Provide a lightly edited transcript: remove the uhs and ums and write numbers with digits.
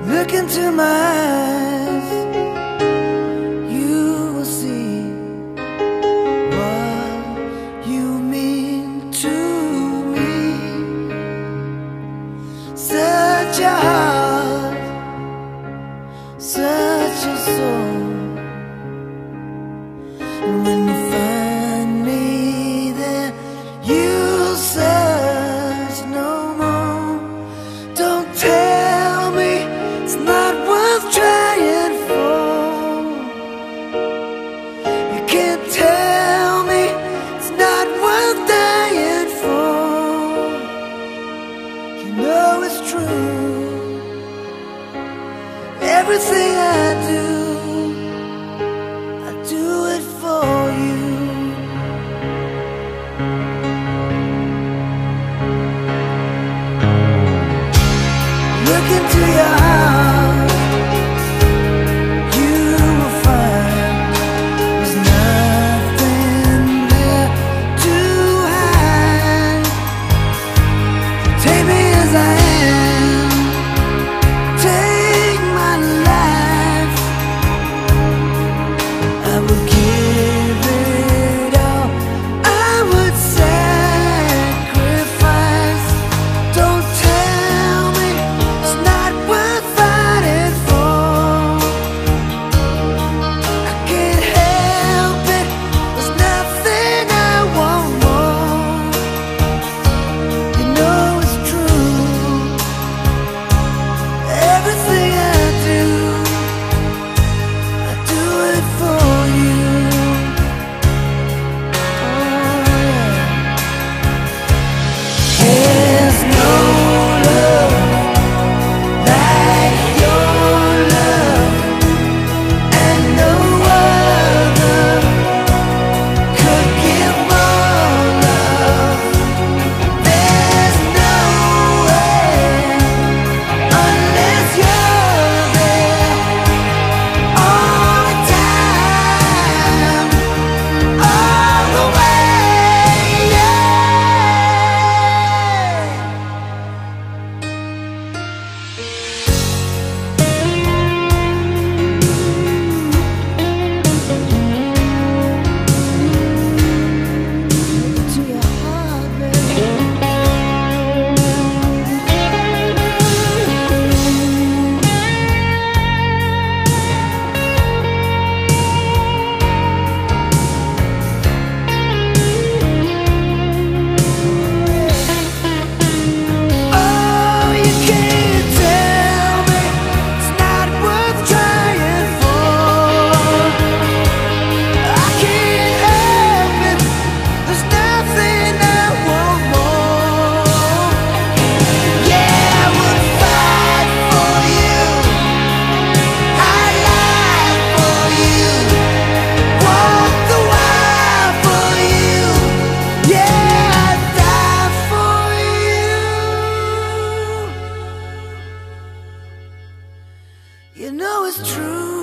Look into my eyes, you will see what you mean to me. Such a heart, such a soul. And when you find me there, you'll search no more. Don't tell me it's not worth trying for. You can't tell me it's not worth dying for. You know it's true. Everything I do it for you. Look into your heart, you will find there's nothing there to hide. Take me as I am, take my life. I would give it all, I would sacrifice. Don't tell me it's not worth fighting for. I can't help it, there's nothing I want more. You know it's true. Everything I do it for you. Oh yeah. There's no love like your love, and no other could give more love. There's no way unless you're there all the time, all the way, yeah. To your heart, baby. Oh, you can't tell me it's not worth trying for. I can't help it, there's nothing I want more. Yeah, I would fight for you, I'd lie for you, walk the wire for you. Yeah, I'd die for you. You know it's true.